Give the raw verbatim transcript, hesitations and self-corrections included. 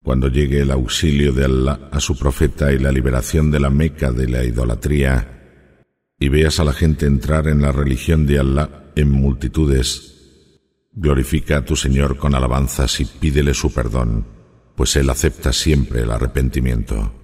Cuando llegue el auxilio de Allah a su profeta y la liberación de la Meca de la idolatría, y veas a la gente entrar en la religión de Allah en multitudes, glorifica a tu Señor con alabanzas y pídele su perdón, pues Él acepta siempre el arrepentimiento.